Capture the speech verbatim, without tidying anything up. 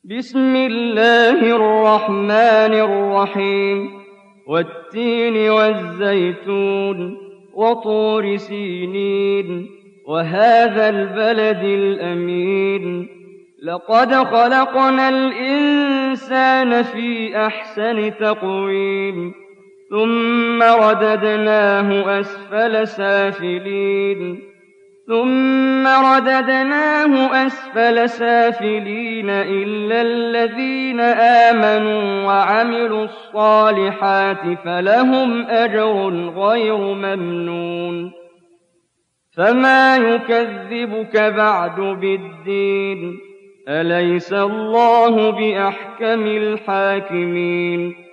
بسم الله الرحمن الرحيم والتين والزيتون وطور سينين وهذا البلد الأمين لقد خلقنا الإنسان في أحسن تقويم ثم رددناه أسفل سافلين ثم رددناه أسفل سافلين إلا الذين آمنوا وعملوا الصالحات فلهم أجر غير ممنون فما يكذبك بعد بالدين أليس الله بأحكم الحاكمين